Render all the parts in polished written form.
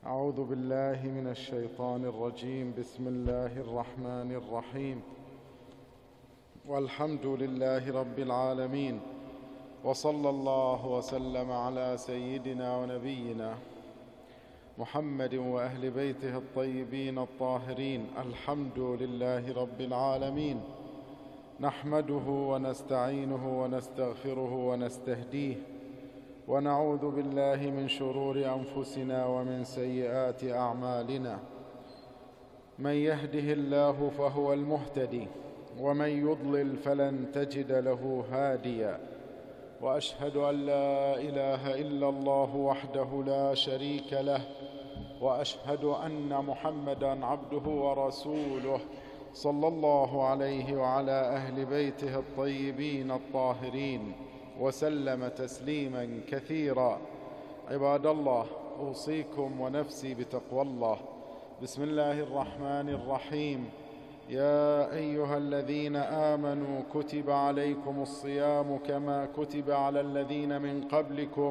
أعوذ بالله من الشيطان الرجيم. بسم الله الرحمن الرحيم. والحمد لله رب العالمين، وصلى الله وسلم على سيدنا ونبينا محمد وأهل بيته الطيبين الطاهرين. الحمد لله رب العالمين، نحمده ونستعينه ونستغفره ونستهديه، ونعوذ بالله من شرور أنفسنا ومن سيئات أعمالنا. من يهده الله فهو المهتدي، ومن يضلل فلن تجد له هاديا. وأشهد أن لا إله إلا الله وحده لا شريك له، وأشهد أن محمدًا عبده ورسوله، صلى الله عليه وعلى أهل بيته الطيبين الطاهرين، وسلم تسليما كثيرا. عباد الله، أوصيكم ونفسي بتقوى الله. بسم الله الرحمن الرحيم. يا أيها الذين آمنوا كتب عليكم الصيام كما كتب على الذين من قبلكم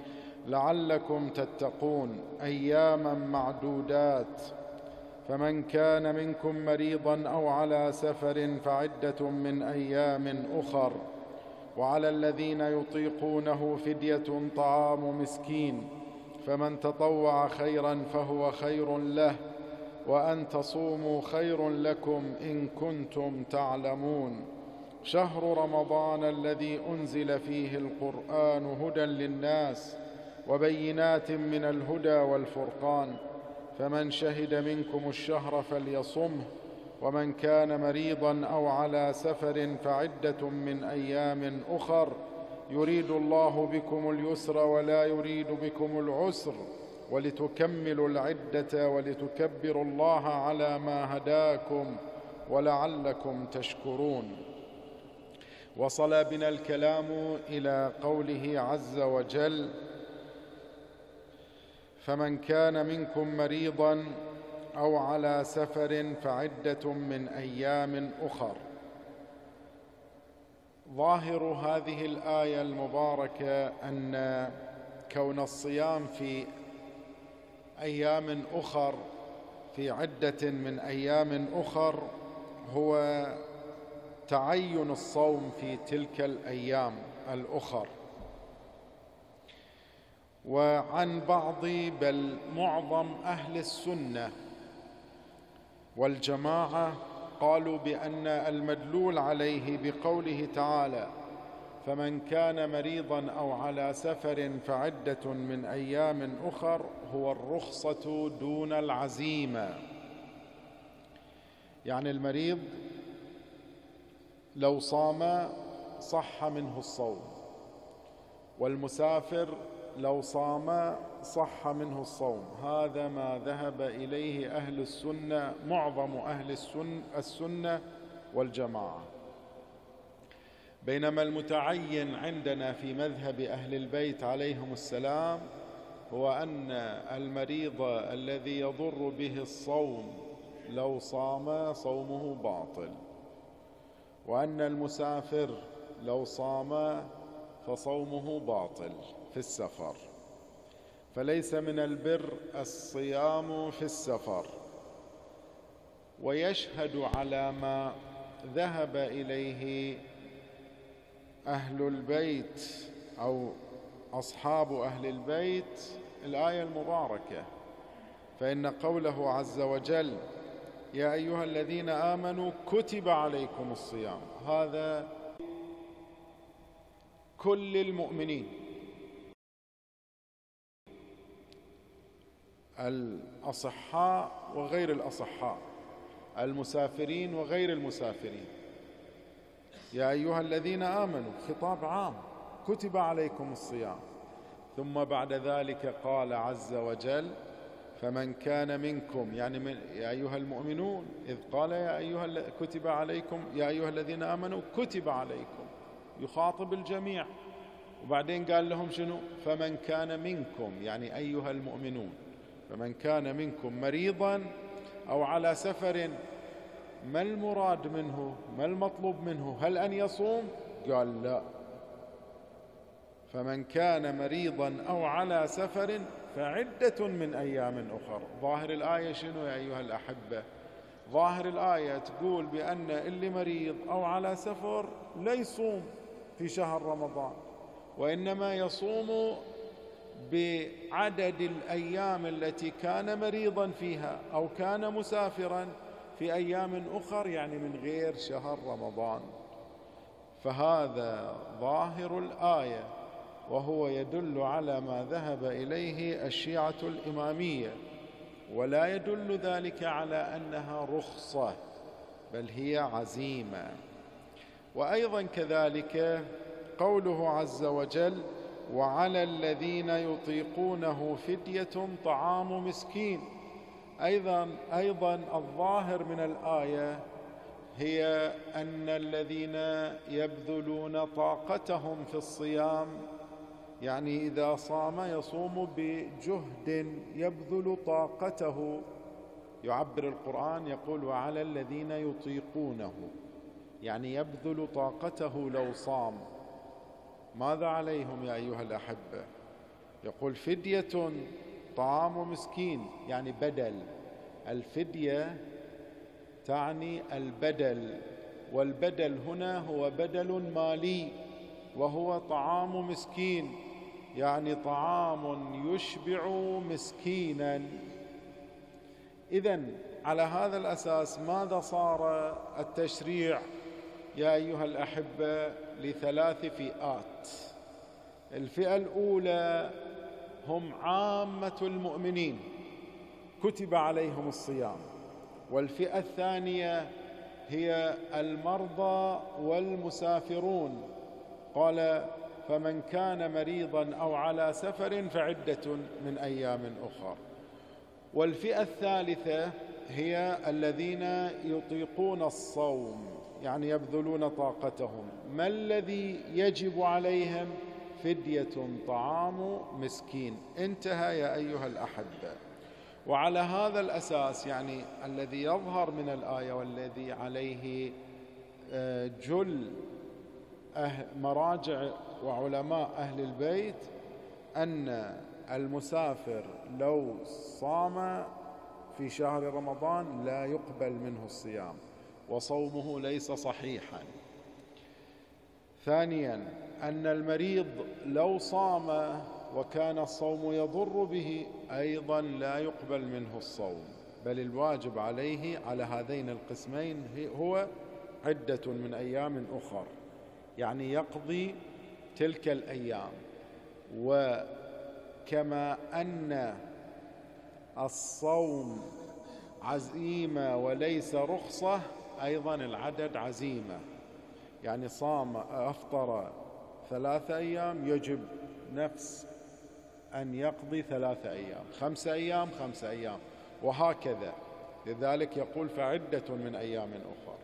لعلكم تتقون، أياما معدودات. فمن كان منكم مريضا أو على سفر فعدة من أيام أخر، وعلى الذين يطيقونه فدية طعام مسكين، فمن تطوع خيرا فهو خير له، وأن تصوموا خير لكم إن كنتم تعلمون. شهر رمضان الذي أنزل فيه القرآن هدى للناس وبينات من الهدى والفرقان، فمن شهد منكم الشهر فليصمه، ومن كان مريضا أو على سفر فعدة من أيام أخر، يريد الله بكم اليسر ولا يريد بكم العسر، ولتكملوا العدة ولتكبروا الله على ما هداكم ولعلكم تشكرون. وصل بنا الكلام إلى قوله عز وجل: فمن كان منكم مريضا أو على سفر فعدة من أيام أخر. ظاهر هذه الآية المباركة أن كون الصيام في أيام أخر، في عدة من أيام أخر، هو تعين الصوم في تلك الأيام الأخر. وعن بعض بل معظم أهل السنة والجماعة قالوا بأن المدلول عليه بقوله تعالى: فمن كان مريضا أو على سفر فعدة من أيام أخر، هو الرخصة دون العزيمة. يعني المريض لو صام صح منه الصوم، والمسافر لو صام صح منه الصوم. هذا ما ذهب إليه أهل السنة، معظم أهل السنة والجماعة. بينما المتعين عندنا في مذهب أهل البيت عليهم السلام هو أن المريض الذي يضر به الصوم لو صام صومه باطل، وأن المسافر لو صام فصومه باطل في السفر. فليس من البر الصيام في السفر. ويشهد على ما ذهب إليه أهل البيت أو أصحاب أهل البيت الآية المباركة، فإن قوله عز وجل: يا أيها الذين آمنوا كتب عليكم الصيام، هذا كل المؤمنين، الأصحاء وغير الأصحاء، المسافرين وغير المسافرين. يا أيها الذين آمنوا خطاب عام، كتب عليكم الصيام. ثم بعد ذلك قال عز وجل: فمن كان منكم، يعني يا أيها المؤمنون، إذ قال كتب عليكم يا أيها الذين آمنوا كتب عليكم، يخاطب الجميع. وبعدين قال لهم شنو؟ فمن كان منكم، يعني أيها المؤمنون، فمن كان منكم مريضا أو على سفر. ما المراد منه؟ ما المطلوب منه؟ هل أن يصوم؟ قال لا، فمن كان مريضا أو على سفر فعدة من أيام أخر. ظاهر الآية شنو يا أيها الأحبة؟ ظاهر الآية تقول بأن اللي مريض أو على سفر لا يصوم في شهر رمضان، وإنما يصوم بعدد الأيام التي كان مريضا فيها أو كان مسافرا في أيام أخر، يعني من غير شهر رمضان. فهذا ظاهر الآية، وهو يدل على ما ذهب إليه الشيعة الإمامية، ولا يدل ذلك على أنها رخصة، بل هي عزيمة. وأيضا كذلك قوله عز وجل: وعلى الذين يطيقونه فدية طعام مسكين. أيضا الظاهر من الآية هي أن الذين يبذلون طاقتهم في الصيام، يعني إذا صام يصوم بجهد يبذل طاقته. يعبر القرآن يقول: وعلى الذين يطيقونه، يعني يبذل طاقته لو صام. ماذا عليهم يا أيها الأحبة؟ يقول: فدية طعام مسكين، يعني بدل. الفدية تعني البدل، والبدل هنا هو بدل مالي، وهو طعام مسكين، يعني طعام يشبع مسكينا. إذن على هذا الأساس ماذا صار التشريع يا أيها الأحبة؟ لثلاث فئات. الفئة الأولى هم عامة المؤمنين كتب عليهم الصيام، والفئة الثانية هي المرضى والمسافرون، قال: فمن كان مريضا أو على سفر فعدة من أيام أخر. والفئة الثالثة هي الذين يطيقون الصوم، يعني يبذلون طاقتهم. ما الذي يجب عليهم؟ فدية طعام مسكين. انتهى يا أيها الأحبة. وعلى هذا الأساس، يعني الذي يظهر من الآية والذي عليه جل مراجع وعلماء أهل البيت، أن المسافر لو صام في شهر رمضان لا يقبل منه الصيام، وصومه ليس صحيحا. ثانيا، أن المريض لو صام وكان الصوم يضر به أيضا لا يقبل منه الصوم، بل الواجب عليه على هذين القسمين هو عدة من أيام أخر، يعني يقضي تلك الأيام. وكما أن الصوم عزيمة وليس رخصة، أيضا العدد عزيمة، يعني صام أفطر 3 أيام يجب نفس أن يقضي 3 أيام، 5 أيام 5 أيام، وهكذا. لذلك يقول: فعدة من أيام أخر.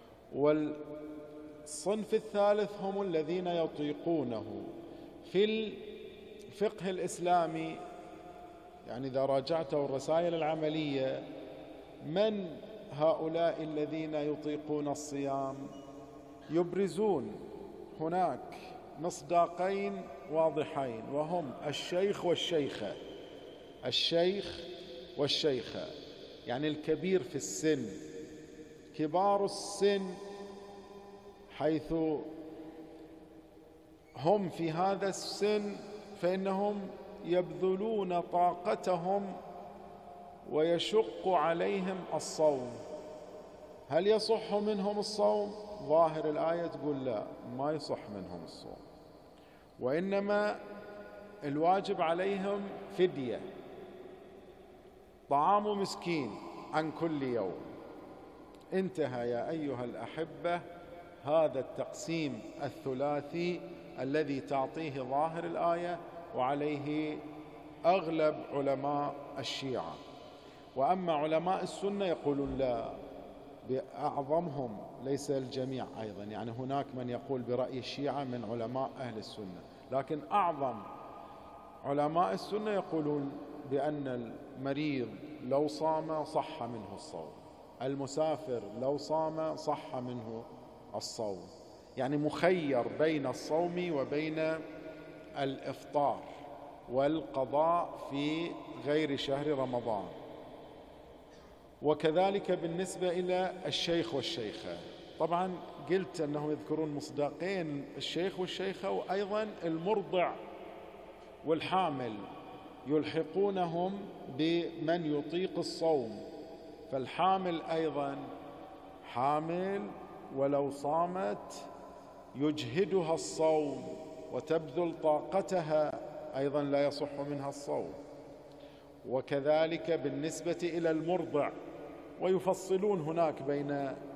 والصنف الثالث هم الذين يطيقونه. في الفقه الإسلامي، يعني إذا راجعته الرسائل العملية، من هؤلاء الذين يطيقون الصيام؟ يبرزون هناك مصداقين واضحين، وهم الشيخ والشيخة. الشيخ والشيخة يعني الكبير في السن. كبار السن حيث هم في هذا السن فإنهم يبذلون طاقتهم ويشق عليهم الصوم. هل يصح منهم الصوم؟ ظاهر الآية تقول لا، ما يصح منهم الصوم، وإنما الواجب عليهم فدية طعام مسكين عن كل يوم. انتهى يا أيها الأحبة هذا التقسيم الثلاثي الذي تعطيه ظاهر الآية، وعليه أغلب علماء الشيعة. وأما علماء السنة يقولون لا، بأعظمهم، ليس الجميع أيضا، يعني هناك من يقول برأي الشيعة من علماء أهل السنة، لكن أعظم علماء السنة يقولون بأن المريض لو صام صح منه الصوم، المسافر لو صام صح منه الصوم، يعني مخير بين الصوم وبين الإفطار. والقضاء في غير شهر رمضان. وكذلك بالنسبة إلى الشيخ والشيخة، طبعا قلت أنه يذكرون مصداقين، الشيخ والشيخة وأيضا المرضع والحامل يلحقونهم بمن يطيق الصوم، فالحامل أيضا حامل ولو صامت يجهدها الصوم وتبذل طاقتها أيضا لا يصح منها الصوم. وكذلك بالنسبة إلى المرضع، ويفصلون هناك بين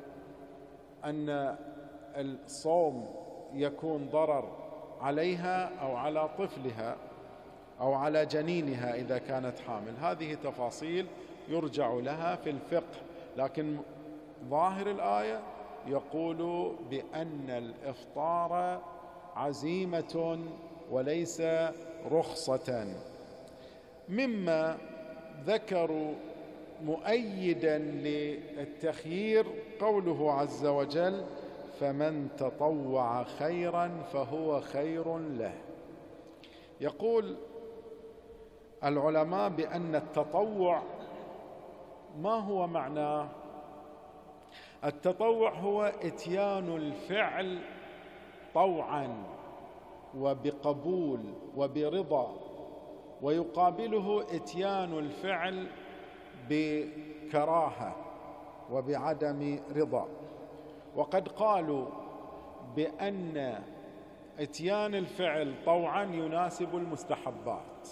أن الصوم يكون ضرر عليها أو على طفلها أو على جنينها إذا كانت حامل، هذه تفاصيل يرجع لها في الفقه، لكن ظاهر الآية يقول بأن الإفطار عزيمة وليس رخصة. مما ذكروا مؤيدا للتخيير قوله عز وجل: فمن تطوع خيرا فهو خير له. يقول العلماء بأن التطوع ما هو معناه؟ التطوع هو إتيان الفعل طوعا وبقبول وبرضا، ويقابله إتيان الفعل بكراهة وبعدم رضا. وقد قالوا بأن إتيان الفعل طوعا يناسب المستحبات،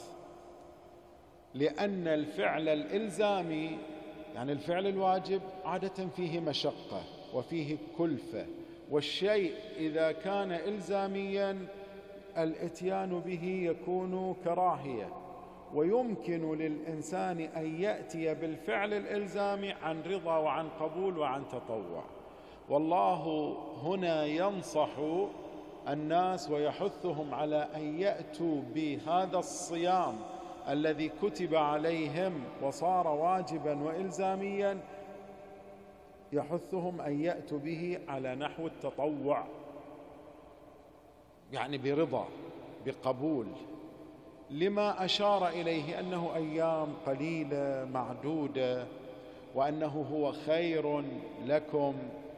لأن الفعل الإلزامي يعني الفعل الواجب عادة فيه مشقة وفيه كلفة، والشيء إذا كان إلزاميا الإتيان به يكون كراهية، ويمكن للإنسان أن يأتي بالفعل الإلزامي عن رضا وعن قبول وعن تطوع. والله هنا ينصح الناس ويحثهم على أن يأتوا بهذا الصيام الذي كتب عليهم وصار واجبا وإلزاميا، يحثهم أن يأتوا به على نحو التطوع، يعني برضا بقبول، لما أشار إليه أنه أيام قليلة معدودة وأنه هو خير لكم.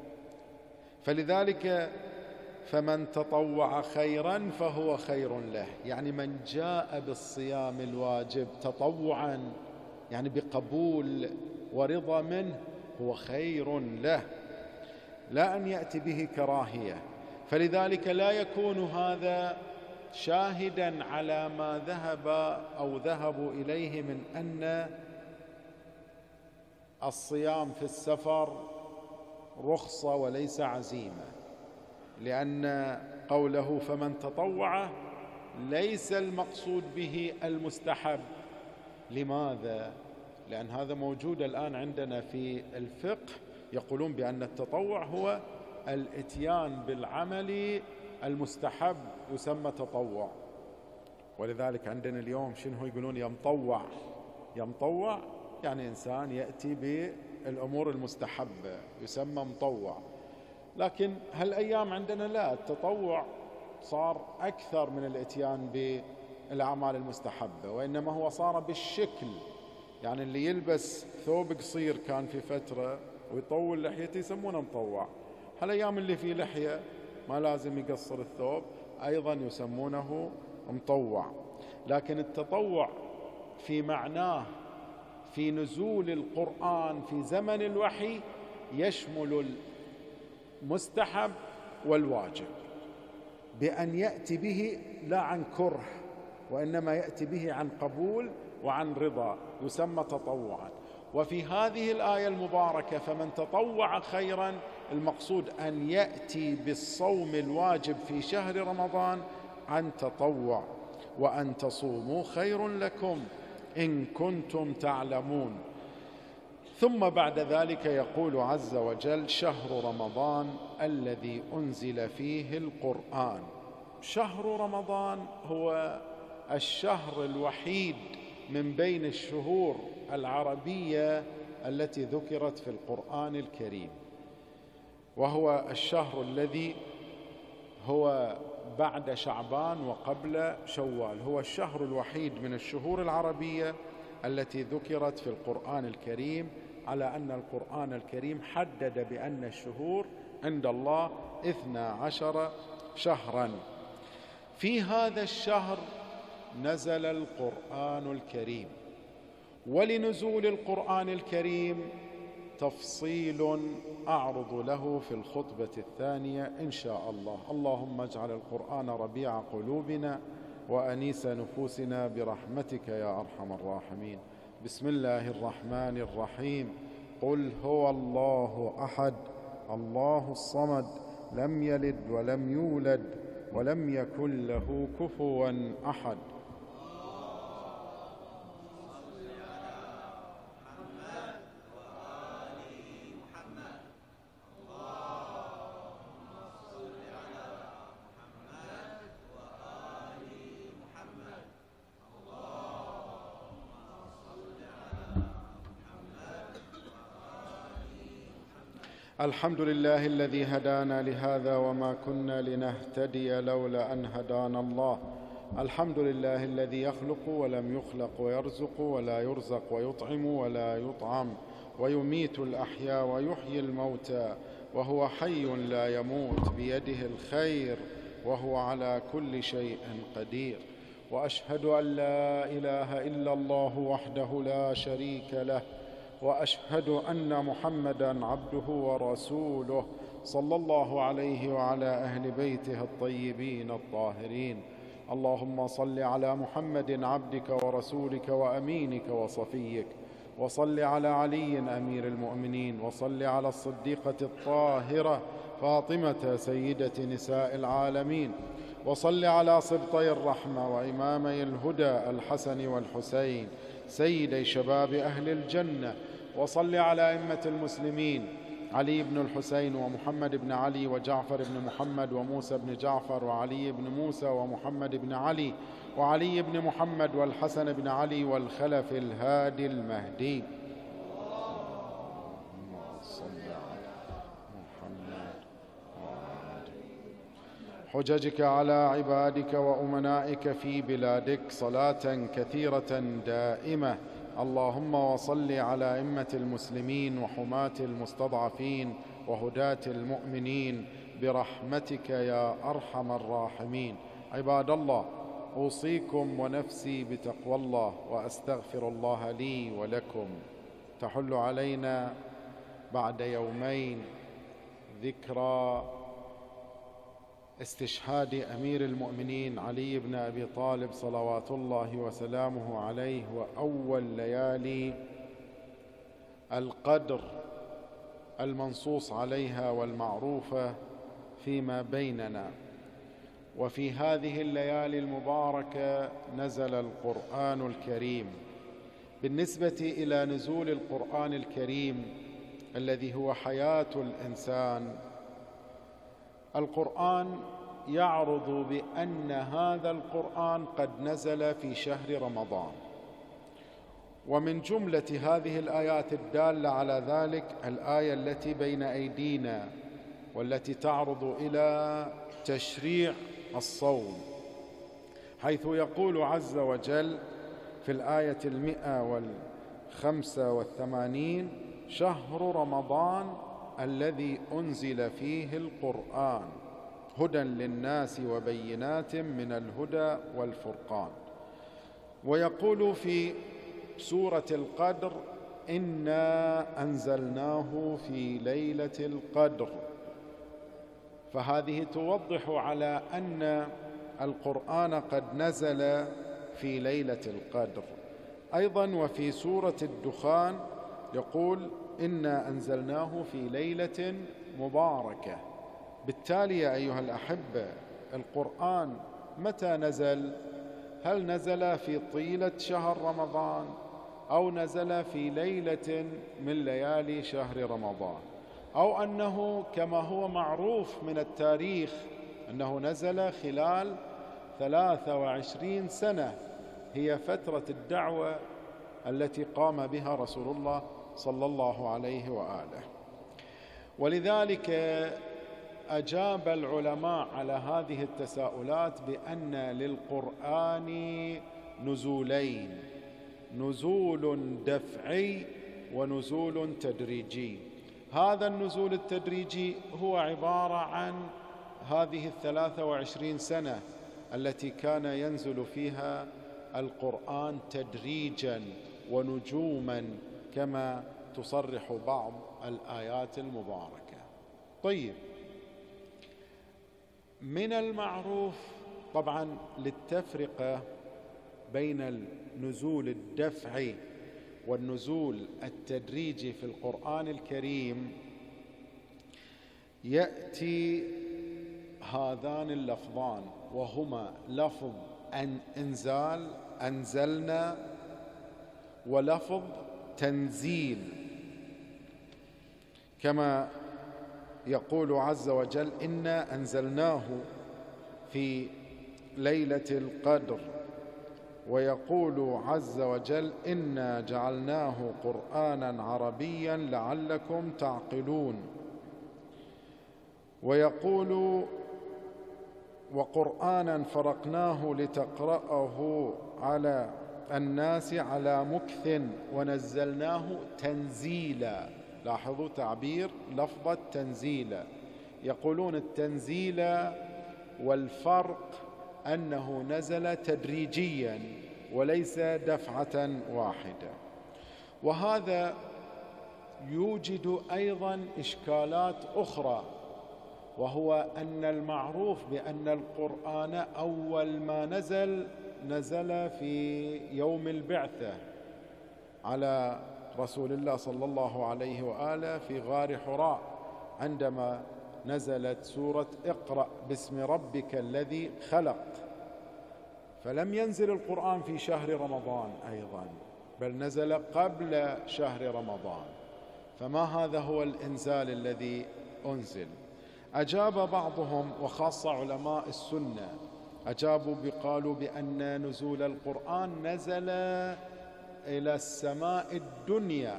فلذلك فمن تطوع خيرا فهو خير له، يعني من جاء بالصيام الواجب تطوعا يعني بقبول ورضا منه هو خير له، لا أن يأتي به كراهية. فلذلك لا يكون هذا شاهدا على ما ذهب أو ذهبوا إليه من أن الصيام في السفر رخصة وليس عزيمة، لأن قوله فمن تطوع ليس المقصود به المستحب. لماذا؟ لأن هذا موجود الآن عندنا في الفقه، يقولون بأن التطوع هو الإتيان بالعمل المستحب يسمى تطوع. ولذلك عندنا اليوم شنو يقولون؟ يمطوع. يمطوع يعني إنسان يأتي بالأمور المستحبة يسمى مطوع. لكن هالأيام عندنا لا، التطوع صار أكثر من الإتيان بالأعمال المستحبة، وإنما هو صار بالشكل، يعني اللي يلبس ثوب قصير كان في فترة ويطول لحيته يسمونه مطوع، هالأيام اللي فيه لحية ما لازم يقصر الثوب أيضا يسمونه مطوع. لكن التطوع في معناه في نزول القرآن في زمن الوحي يشمل المستحب والواجب، بأن يأتي به لا عن كره وإنما يأتي به عن قبول وعن رضا يسمى تطوعا. وفي هذه الآية المباركة فمن تطوع خيرا، المقصود أن يأتي بالصوم الواجب في شهر رمضان عن تطوع، وأن تصوموا خير لكم إن كنتم تعلمون. ثم بعد ذلك يقول عز وجل: شهر رمضان الذي أنزل فيه القرآن. شهر رمضان هو الشهر الوحيد من بين الشهور العربية التي ذكرت في القرآن الكريم، وهو الشهر الذي هو بعد شعبان وقبل شوال، هو الشهر الوحيد من الشهور العربية التي ذكرت في القرآن الكريم، على أن القرآن الكريم حدد بأن الشهور عند الله 12 شهرا. في هذا الشهر نزل القرآن الكريم، ولنزول القرآن الكريم تفصيل أعرض له في الخطبة الثانية إن شاء الله. اللهم اجعل القرآن ربيع قلوبنا وأنيس نفوسنا برحمتك يا أرحم الراحمين. بسم الله الرحمن الرحيم. قل هو الله أحد الله الصمد لم يلد ولم يولد ولم يكن له كفوا أحد. الحمد لله الذي هدانا لهذا وما كنا لنهتدي لولا أن هدانا الله. الحمد لله الذي يخلق ولم يخلق ويرزق ولا يرزق ويطعم ولا يطعم ويميت الأحياء ويحيي الموتى وهو حي لا يموت بيده الخير وهو على كل شيء قدير. وأشهد أن لا إله إلا الله وحده لا شريك له، وأشهد أن محمدًا عبده ورسوله صلى الله عليه وعلى أهل بيته الطيبين الطاهرين. اللهم صل على محمد عبدك ورسولك وأمينك وصفيك، وصل على علي أمير المؤمنين، وصل على الصديقة الطاهرة فاطمة سيدة نساء العالمين، وصل على سبطي الرحمة وإمامي الهدى الحسن والحسين سيدي شباب أهل الجنة، وصل على أئمة المسلمين علي بن الحسين ومحمد بن علي وجعفر بن محمد وموسى بن جعفر وعلي بن موسى ومحمد بن علي وعلي بن محمد والحسن بن علي والخلف الهادي المهدي. حججك على عبادك وأمنائك في بلادك صلاة كثيرة دائمة. اللهم وصل على أئمة المسلمين وحماة المستضعفين وهداة المؤمنين برحمتك يا أرحم الراحمين. عباد الله، أوصيكم ونفسي بتقوى الله، وأستغفر الله لي ولكم. تحل علينا بعد يومين ذكرى استشهاد أمير المؤمنين علي بن أبي طالب صلوات الله وسلامه عليه، وأول ليالي القدر المنصوص عليها والمعروفة فيما بيننا. وفي هذه الليالي المباركة نزل القرآن الكريم. بالنسبة إلى نزول القرآن الكريم الذي هو حياة الإنسان، القرآن يعرض بأن هذا القرآن قد نزل في شهر رمضان، ومن جملة هذه الآيات الدالة على ذلك الآية التي بين أيدينا والتي تعرض إلى تشريع الصوم، حيث يقول عز وجل في الآية 185: شهر رمضان الذي أنزل فيه القرآن هدى للناس وبينات من الهدى والفرقان. ويقول في سورة القدر: إنا أنزلناه في ليلة القدر. فهذه توضح على أن القرآن قد نزل في ليلة القدر. أيضا وفي سورة الدخان يقول: إنا أنزلناه في ليلة مباركة. بالتالي يا أيها الأحبة، القرآن متى نزل؟ هل نزل في طيلة شهر رمضان أو نزل في ليلة من ليالي شهر رمضان، أو أنه كما هو معروف من التاريخ أنه نزل خلال 23 سنة هي فترة الدعوة التي قام بها رسول الله صلى الله عليه وآله. ولذلك أجاب العلماء على هذه التساؤلات بأن للقرآن نزولين: نزول دفعي ونزول تدريجي. هذا النزول التدريجي هو عبارة عن هذه 23 سنة التي كان ينزل فيها القرآن تدريجا ونجوما كما تصرح بعض الآيات المباركة. طيب، من المعروف طبعا للتفرقة بين النزول الدفعي والنزول التدريجي في القرآن الكريم، يأتي هذان اللفظان وهما لفظ إنزال، أنزلنا، ولفظ تنزيل، كما يقول عز وجل: إنا أنزلناه في ليلة القدر، ويقول عز وجل: إنا جعلناه قرآنا عربيا لعلكم تعقلون، ويقول: وقرآنا فرقناه لتقرأه على الناس على مكث ونزلناه تنزيلا. لاحظوا تعبير لفظة تنزيلا، يقولون التنزيل والفرق أنه نزل تدريجيا وليس دفعة واحدة. وهذا يوجد أيضا إشكالات أخرى، وهو أن المعروف بأن القرآن أول ما نزل في يوم البعثة على رسول الله صلى الله عليه وآله في غار حراء، عندما نزلت سورة اقرأ باسم ربك الذي خلق، فلم ينزل القرآن في شهر رمضان أيضا، بل نزل قبل شهر رمضان. فما هذا هو الإنزال الذي أنزل؟ أجاب بعضهم وخاصة علماء السنة أجابوا بقالوا بأن نزول القرآن نزل إلى السماء الدنيا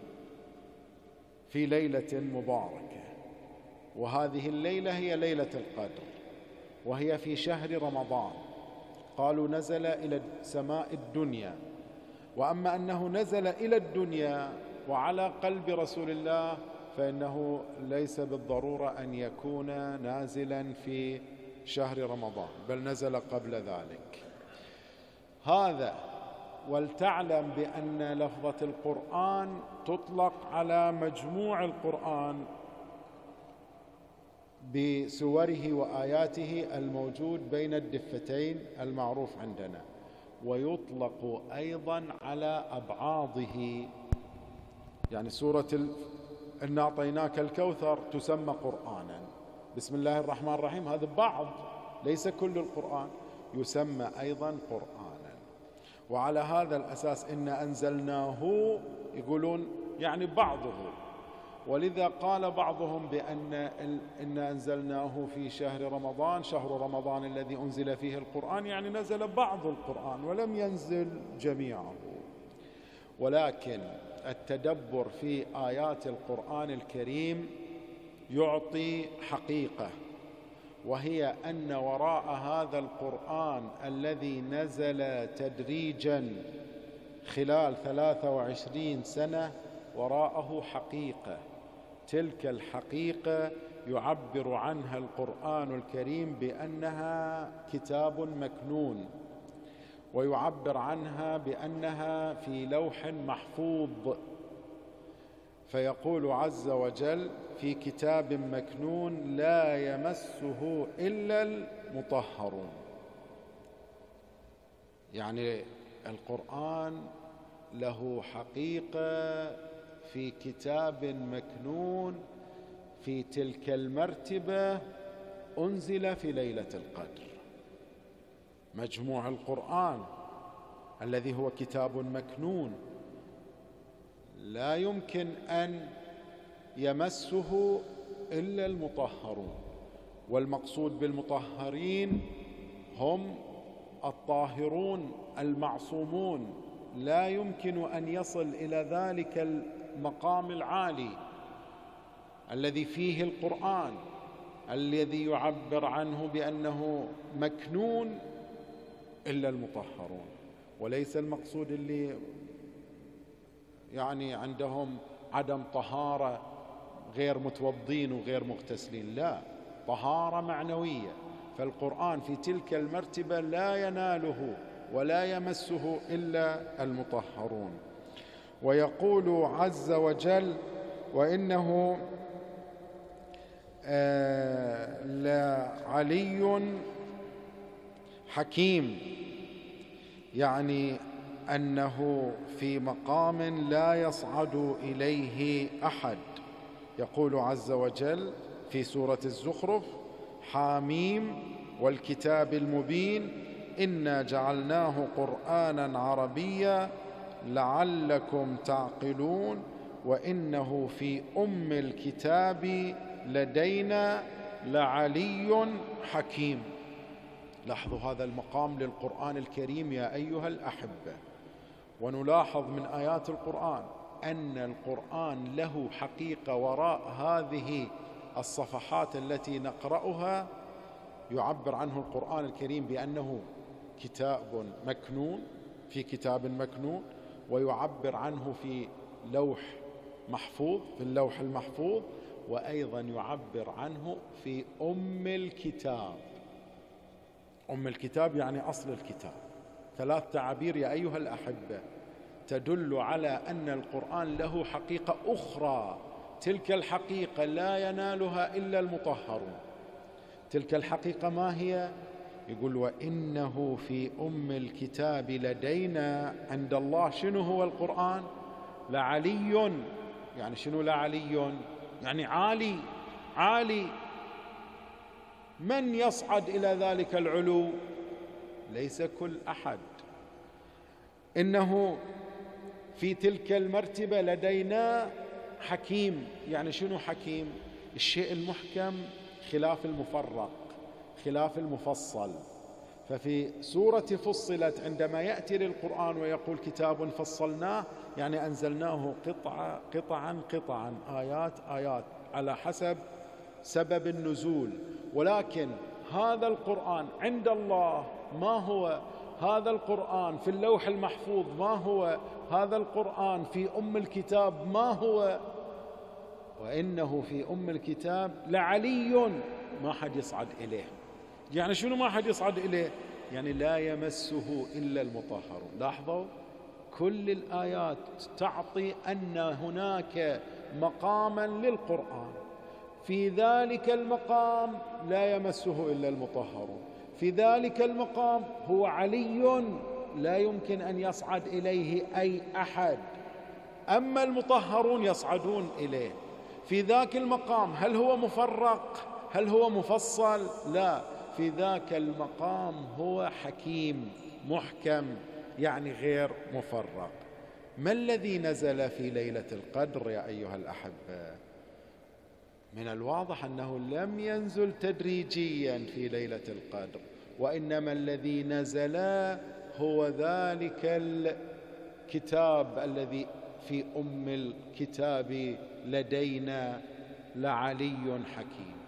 في ليلة مباركة، وهذه الليلة هي ليلة القدر، وهي في شهر رمضان. قالوا نزل إلى السماء الدنيا. وأما أنه نزل إلى الدنيا وعلى قلب رسول الله فإنه ليس بالضرورة أن يكون نازلا في شهر رمضان، بل نزل قبل ذلك. هذا ولتعلم بأن لفظة القرآن تطلق على مجموع القرآن بسوره وآياته الموجود بين الدفتين المعروف عندنا، ويطلق أيضا على أبعاضه. يعني سورة إنا أعطيناك الكوثر تسمى قرآنا، بسم الله الرحمن الرحيم هذا بعض ليس كل القرآن يسمى أيضا قرآنا. وعلى هذا الأساس إن أنزلناه يقولون يعني بعضه، ولذا قال بعضهم بأن إن أنزلناه في شهر رمضان، شهر رمضان الذي أنزل فيه القرآن، يعني نزل بعض القرآن ولم ينزل جميعه. ولكن التدبر في آيات القرآن الكريم يعطي حقيقة، وهي أن وراء هذا القرآن الذي نزل تدريجا خلال 23 سنة وراءه حقيقة. تلك الحقيقة يعبر عنها القرآن الكريم بأنها كتاب مكنون، ويعبر عنها بأنها في لوح محفوظ، فيقول عز وجل: في كتاب مكنون لا يمسه إلا المطهرون. يعني القرآن له حقيقة في كتاب مكنون في تلك المرتبة أنزل في ليلة القدر. مجموع القرآن الذي هو كتاب مكنون لا يمكن أن يمسه إلا المطهرون، والمقصود بالمطهرين هم الطاهرون المعصومون، لا يمكن أن يصل إلى ذلك المقام العالي الذي فيه القرآن، الذي يعبر عنه بأنه مكنون إلا المطهرون. وليس المقصود اللي يعني عندهم عدم طهارة، غير متوضين وغير مغتسلين، لا، طهارة معنوية. فالقرآن في تلك المرتبة لا يناله ولا يمسه إلا المطهرون. ويقول عز وجل: وإنه لعلي حكيم، يعني أنه في مقام لا يصعد إليه أحد. يقول عز وجل في سورة الزخرف: حاميم والكتاب المبين إنا جعلناه قرآنا عربيا لعلكم تعقلون وإنه في أم الكتاب لدينا لعلي حكيم. لاحظوا هذا المقام للقرآن الكريم يا أيها الأحبة. ونلاحظ من آيات القرآن أن القرآن له حقيقة وراء هذه الصفحات التي نقرأها. يعبر عنه القرآن الكريم بأنه كتاب مكنون، في كتاب مكنون، ويعبر عنه في لوح محفوظ، في اللوح المحفوظ، وأيضا يعبر عنه في أم الكتاب. أم الكتاب يعني أصل الكتاب. 3 تعابير يا أيها الأحبة تدل على أن القرآن له حقيقة أخرى، تلك الحقيقة لا ينالها إلا المطهرون. تلك الحقيقة ما هي؟ يقول: وإنه في أم الكتاب لدينا، عند الله شنو هو القرآن؟ لعلي. يعني شنو لعلي؟ يعني عالي، عالي. من يصعد إلى ذلك العلو؟ ليس كل أحد. إنه في تلك المرتبة لدينا حكيم. يعني شنو حكيم؟ الشيء المحكم خلاف المفرق، خلاف المفصل. ففي سورة فصلت عندما يأتي للقرآن ويقول كتاب فصلناه، يعني أنزلناه قطعا آيات على حسب سبب النزول. ولكن هذا القرآن عند الله ما هو؟ هذا القرآن في اللوح المحفوظ ما هو؟ هذا القرآن في أم الكتاب ما هو؟ وإنه في أم الكتاب لعلي، ما حد يصعد إليه. يعني شنو ما حد يصعد إليه؟ يعني لا يمسه إلا المطهرون. لاحظوا كل الآيات تعطي أن هناك مقاما للقرآن، في ذلك المقام لا يمسه إلا المطهرون، في ذلك المقام هو علي لا يمكن أن يصعد إليه أي أحد، أما المطهرون يصعدون إليه. في ذاك المقام هل هو مفرق؟ هل هو مفصل؟ لا، في ذاك المقام هو حكيم محكم، يعني غير مفرق. ما الذي نزل في ليلة القدر يا أيها الأحبة؟ من الواضح أنه لم ينزل تدريجيا في ليلة القدر، وإنما الذي نزل هو ذلك الكتاب الذي في أم الكتاب لدينا لعلي حكيم.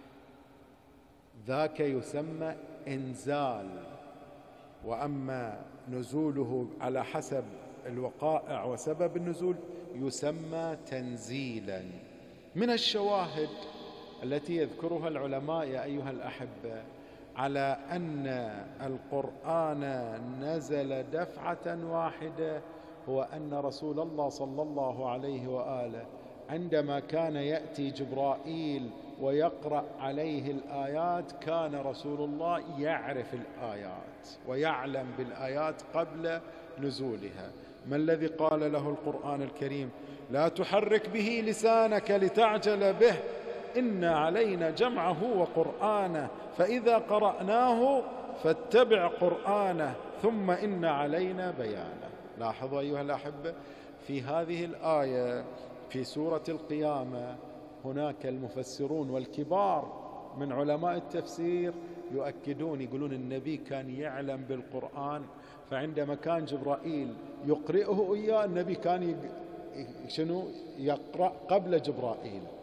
ذاك يسمى إنزال، وأما نزوله على حسب الوقائع وسبب النزول يسمى تنزيلا. من الشواهد التي يذكرها العلماء يا أيها الأحبة على أن القرآن نزل دفعة واحدة هو أن رسول الله صلى الله عليه وآله عندما كان يأتي جبرائيل ويقرأ عليه الآيات كان رسول الله يعرف الآيات ويعلم بالآيات قبل نزولها. ما الذي قال له القرآن الكريم؟ لا تحرك به لسانك لتعجل به إن علينا جمعه وقرآنه فإذا قرأناه فاتبع قرآنه ثم إن علينا بيانه. لاحظوا أيها الأحبة في هذه الآية في سورة القيامة هناك المفسرون والكبار من علماء التفسير يؤكدون، يقولون النبي كان يعلم بالقرآن، فعندما كان جبرائيل يقرئه إياه النبي كان يقرأ قبل جبرائيل.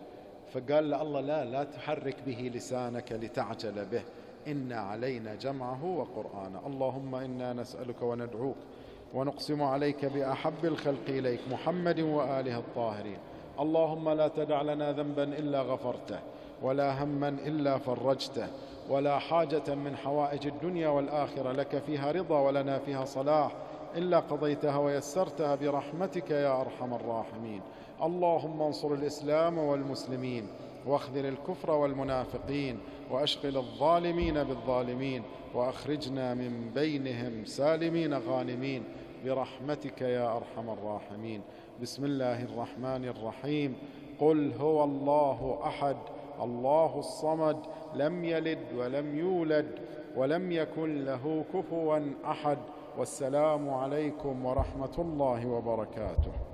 فقال له الله لا تحرك به لسانك لتعجل به، إن علينا جمعه وقرآنه. اللهم إنا نسألك وندعوك ونقسم عليك بأحب الخلق إليك محمد وآله الطاهرين. اللهم لا تدع لنا ذنبا إلا غفرته، ولا هما إلا فرجته، ولا حاجة من حوائج الدنيا والآخرة لك فيها رضا ولنا فيها صلاح إلا قضيتها ويسرتها برحمتك يا أرحم الراحمين. اللهم انصر الإسلام والمسلمين، واخذل الكفر والمنافقين، وأشغل الظالمين بالظالمين، وأخرجنا من بينهم سالمين غانمين برحمتك يا أرحم الراحمين. بسم الله الرحمن الرحيم. قل هو الله أحد الله الصمد لم يلد ولم يولد ولم يكن له كفوا أحد. والسلام عليكم ورحمة الله وبركاته.